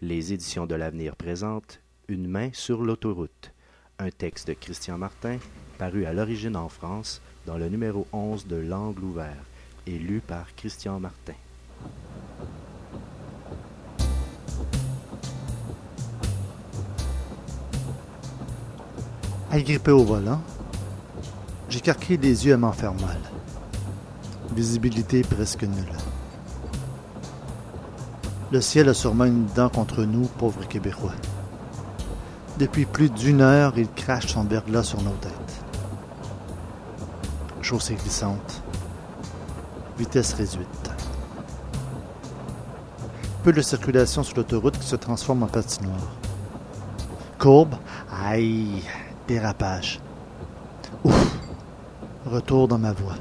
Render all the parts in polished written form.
Les Éditions de l'Avenir présentent Une main sur l'autoroute, un texte de Christian Martin, paru à l'origine en France dans le numéro 11 de L'Angle ouvert et lu par Christian Martin. Agrippé au volant, j'écarquille les yeux à m'en faire mal. Visibilité presque nulle. Le ciel a sûrement une dent contre nous, pauvres Québécois. Depuis plus d'une heure, il crache son verglas sur nos têtes. Chaussée glissante. Vitesse réduite. Peu de circulation sur l'autoroute qui se transforme en patinoire. Courbe, aïe, dérapage. Ouf, retour dans ma voie.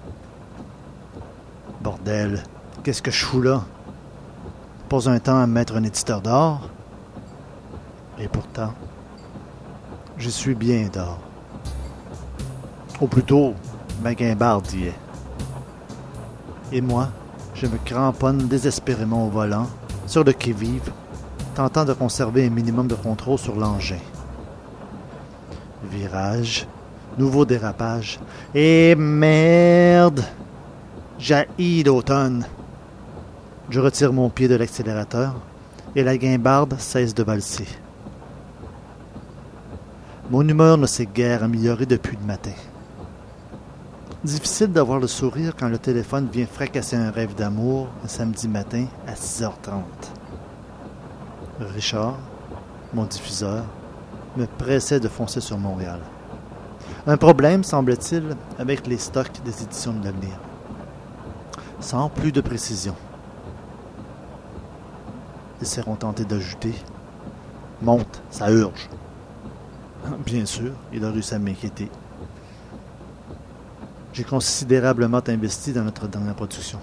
Bordel, qu'est-ce que je fous là? Pas un temps à me mettre un éditeur d'or. Et pourtant, je suis bien dehors. Ou plutôt, ma guimbarde y est. Et moi, je me cramponne désespérément au volant, sur le qui-vive, tentant de conserver un minimum de contrôle sur l'engin. Virage, nouveau dérapage, et merde! J'haïs l'automne. Je retire mon pied de l'accélérateur et la guimbarde cesse de valser. Mon humeur ne s'est guère améliorée depuis le matin. Difficile d'avoir le sourire quand le téléphone vient fracasser un rêve d'amour un samedi matin à 6h30. Richard, mon diffuseur, me pressait de foncer sur Montréal. Un problème, semble-t-il, avec les stocks des Éditions de l'Avenir. Sans plus de précision. Ils seront tentés d'ajouter « Monte, ça urge ». Bien sûr, il a réussi à m'inquiéter. J'ai considérablement investi dans notre dernière production.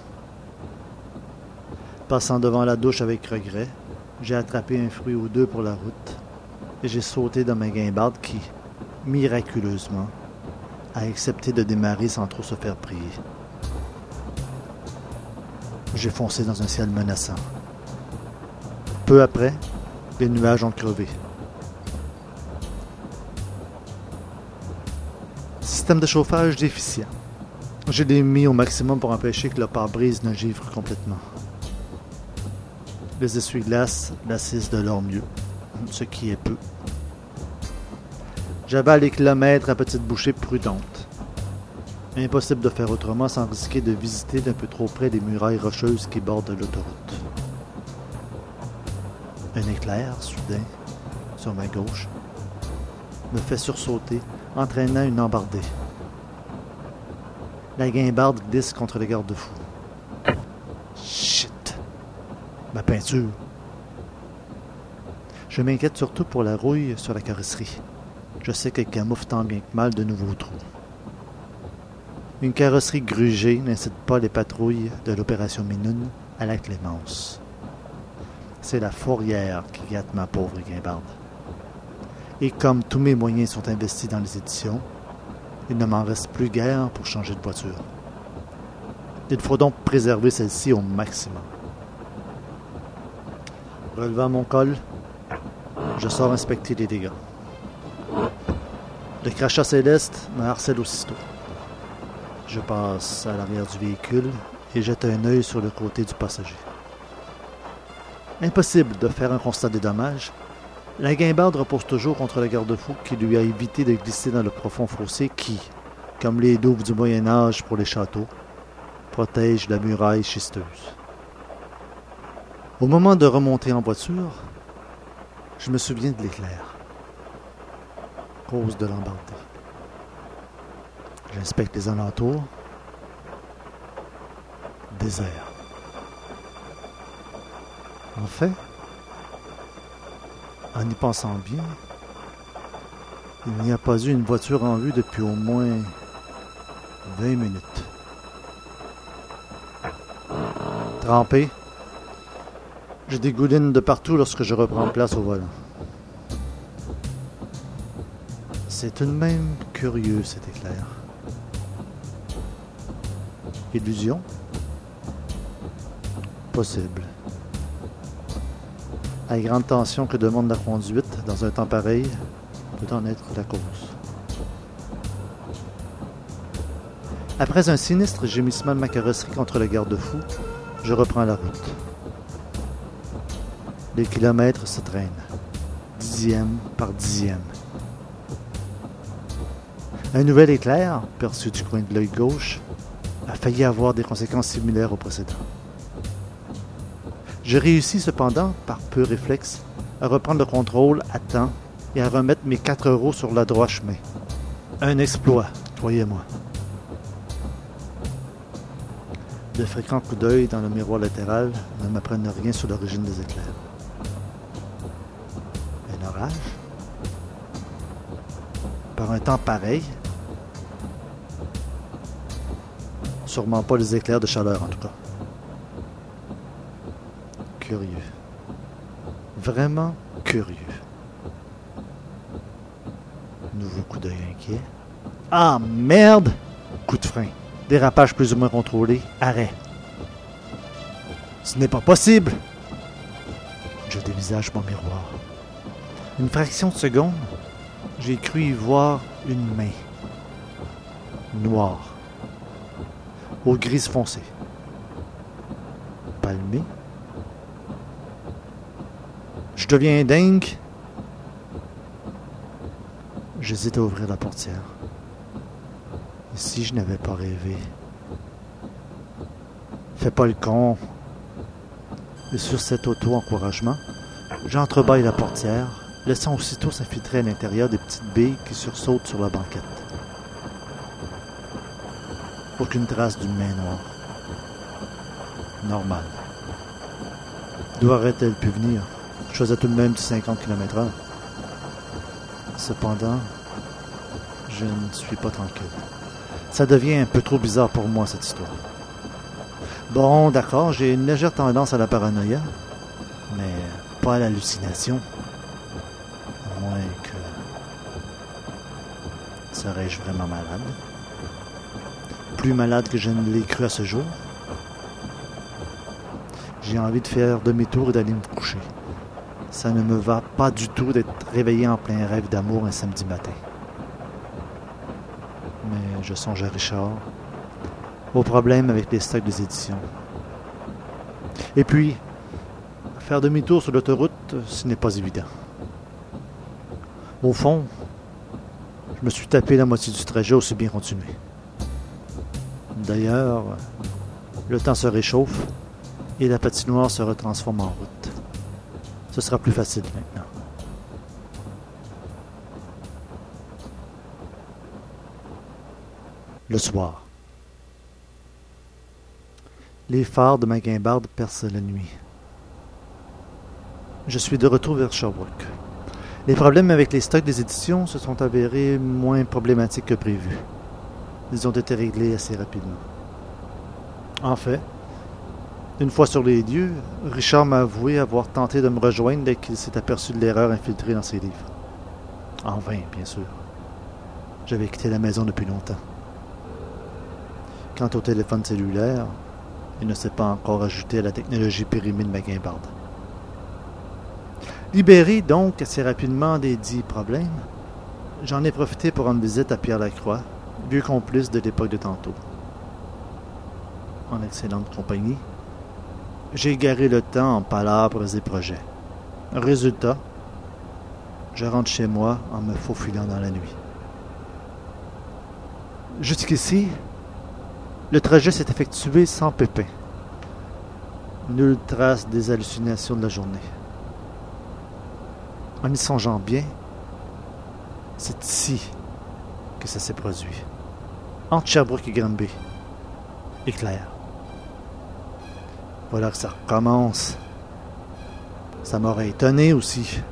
Passant devant la douche avec regret, j'ai attrapé un fruit ou deux pour la route et j'ai sauté dans ma guimbarde qui, miraculeusement, a accepté de démarrer sans trop se faire prier. J'ai foncé dans un ciel menaçant. Peu après, les nuages ont crevé. Système de chauffage déficient. Je l'ai mis au maximum pour empêcher que le pare-brise ne givre complètement. Les essuie-glaces l'assistent de leur mieux, ce qui est peu. J'avale les kilomètres à petite bouchée prudente. Impossible de faire autrement sans risquer de visiter d'un peu trop près les murailles rocheuses qui bordent l'autoroute. Un éclair, soudain, sur ma gauche, me fait sursauter, entraînant une embardée. La guimbarde glisse contre les garde-fous. Shit! Ma peinture! Je m'inquiète surtout pour la rouille sur la carrosserie. Je sais qu'elle camoufle tant bien que mal de nouveaux trous. Une carrosserie grugée n'incite pas les patrouilles de l'opération Minoune à la clémence. C'est la fourrière qui gâte ma pauvre guimbarde. Et comme tous mes moyens sont investis dans les éditions, il ne m'en reste plus guère pour changer de voiture. Il faut donc préserver celle-ci au maximum. Relevant mon col, je sors inspecter les dégâts. Le crachat céleste me harcèle aussitôt. Je passe à l'arrière du véhicule et jette un œil sur le côté du passager. Impossible de faire un constat des dommages. La guimbarde repose toujours contre le garde-fou qui lui a évité de glisser dans le profond fossé qui, comme les douves du Moyen-Âge pour les châteaux, protège la muraille schisteuse. Au moment de remonter en voiture, je me souviens de l'éclair, cause de l'embardée. J'inspecte les alentours. Désert. En fait, en y pensant bien, il n'y a pas eu une voiture en vue depuis au moins 20 minutes. Trempé, je dégouline de partout lorsque je reprends place au volant. C'est tout de même curieux cet éclair. Illusion? Possible. À la grande tension que demande la conduite dans un temps pareil peut en être la cause. Après un sinistre gémissement de ma carrosserie contre le garde-fou, je reprends la route. Les kilomètres se traînent, dixième par dixième. Un nouvel éclair, perçu du coin de l'œil gauche, a failli avoir des conséquences similaires au précédent. Je réussis cependant, par pur réflexe, à reprendre le contrôle à temps et à remettre mes 4 roues sur le droit chemin. Un exploit, croyez-moi. De fréquents coups d'œil dans le miroir latéral ne m'apprennent rien sur l'origine des éclairs. Un orage? Par un temps pareil? Sûrement pas les éclairs de chaleur, en tout cas. Curieux. Vraiment curieux. Nouveau coup d'œil inquiet. Ah, merde! Coup de frein. Dérapage plus ou moins contrôlé. Arrêt. Ce n'est pas possible! Je dévisage mon miroir. Une fraction de seconde, j'ai cru y voir une main. Noire. Aux grises foncées. Palmée. Je deviens dingue. J'hésite à ouvrir la portière. Et si je n'avais pas rêvé? Fais pas le con. Et sur cet auto-encouragement, j'entrebâille la portière, laissant aussitôt s'infiltrer à l'intérieur des petites billes qui sursautent sur la banquette. Aucune trace d'une main noire. Normal. D'où aurait-elle pu venir? Je faisais tout de même du 50 km/h. Cependant, je ne suis pas tranquille. Ça devient un peu trop bizarre pour moi, cette histoire. Bon, d'accord, j'ai une légère tendance à la paranoïa, mais pas à l'hallucination. À moins que... Serais-je vraiment malade? Plus malade que je ne l'ai cru à ce jour? J'ai envie de faire demi-tour et d'aller me coucher. Ça ne me va pas du tout d'être réveillé en plein rêve d'amour un samedi matin. Mais je songe à Richard, au problème avec les stocks des éditions. Et puis, faire demi-tour sur l'autoroute, ce n'est pas évident. Au fond, je me suis tapé la moitié du trajet aussi bien continuer. D'ailleurs, le temps se réchauffe et la patinoire se retransforme en route. Ce sera plus facile maintenant. Le soir. Les phares de ma guimbarde percent la nuit. Je suis de retour vers Sherbrooke. Les problèmes avec les stocks des éditions se sont avérés moins problématiques que prévu. Ils ont été réglés assez rapidement. En fait, une fois sur les lieux, Richard m'a avoué avoir tenté de me rejoindre dès qu'il s'est aperçu de l'erreur infiltrée dans ses livres. En vain, bien sûr. J'avais quitté la maison depuis longtemps. Quant au téléphone cellulaire, il ne s'est pas encore ajouté à la technologie périmée de ma guimbarde. Libéré donc assez rapidement des dits problèmes, j'en ai profité pour rendre visite à Pierre Lacroix, vieux complice de l'époque de tantôt. En excellente compagnie, j'ai égaré le temps en palabres et projets. Résultat, je rentre chez moi en me faufilant dans la nuit. Jusqu'ici, le trajet s'est effectué sans pépin. Nulle trace des hallucinations de la journée. En y songeant bien, c'est ici que ça s'est produit. Entre Sherbrooke et Granby. Éclair. Voilà que ça recommence. Ça m'aurait étonné aussi.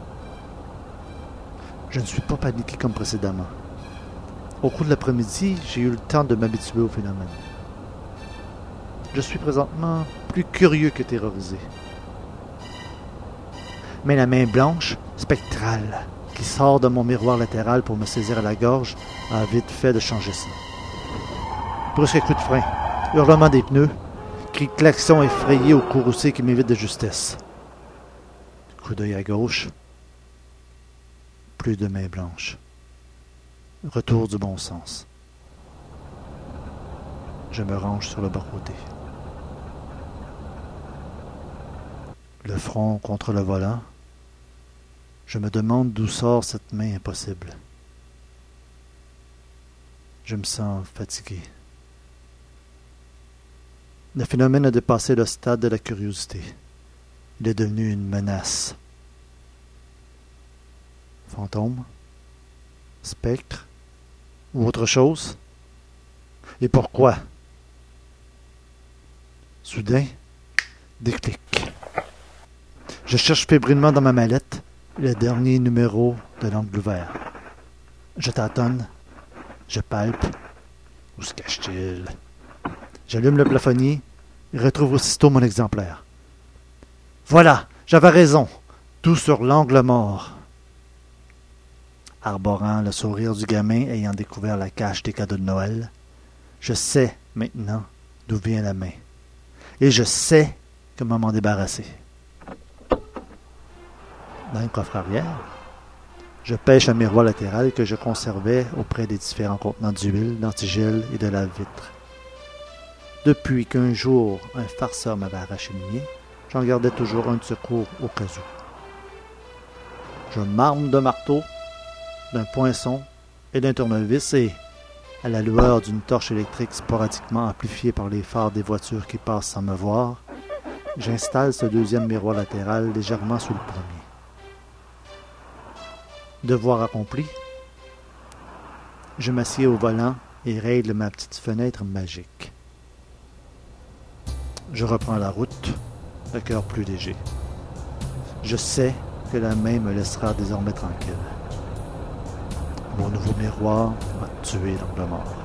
Je ne suis pas paniqué comme précédemment. Au cours de l'après-midi, j'ai eu le temps de m'habituer au phénomène. Je suis présentement plus curieux que terrorisé. Mais la main blanche, spectrale, qui sort de mon miroir latéral pour me saisir à la gorge, a vite fait de changer ça. Brusque coup de frein, hurlement des pneus, cri de klaxon effrayé au courroucé qui m'évite de justesse. Coup d'œil à gauche. Plus de main blanche. Retour du bon sens. Je me range sur le bas-côté. Le front contre le volant. Je me demande d'où sort cette main impossible. Je me sens fatigué. Le phénomène a dépassé le stade de la curiosité. Il est devenu une menace. Fantôme? Spectre? Ou autre chose? Et pourquoi? Soudain, déclic. Je cherche fébrilement dans ma mallette le dernier numéro de l'Angle ouvert. Je tâtonne. Je palpe. Où se cache-t-il? J'allume le plafonnier et retrouve aussitôt mon exemplaire. Voilà, j'avais raison. Tout sur l'angle mort. Arborant le sourire du gamin ayant découvert la cache des cadeaux de Noël, je sais maintenant d'où vient la main. Et je sais comment m'en débarrasser. Dans le coffre arrière, je pêche un miroir latéral que je conservais auprès des différents contenants d'huile, d'antigel et de lave-vitre. Depuis qu'un jour un farceur m'avait arraché le mien, j'en gardais toujours un de secours au cas où. Je m'arme d'un marteau, d'un poinçon et d'un tournevis et, à la lueur d'une torche électrique sporadiquement amplifiée par les phares des voitures qui passent sans me voir, j'installe ce deuxième miroir latéral légèrement sous le premier. Devoir accompli, je m'assieds au volant et règle ma petite fenêtre magique. Je reprends la route, le cœur plus léger. Je sais que la main me laissera désormais tranquille. Mon nouveau miroir va tuer l'angle mort.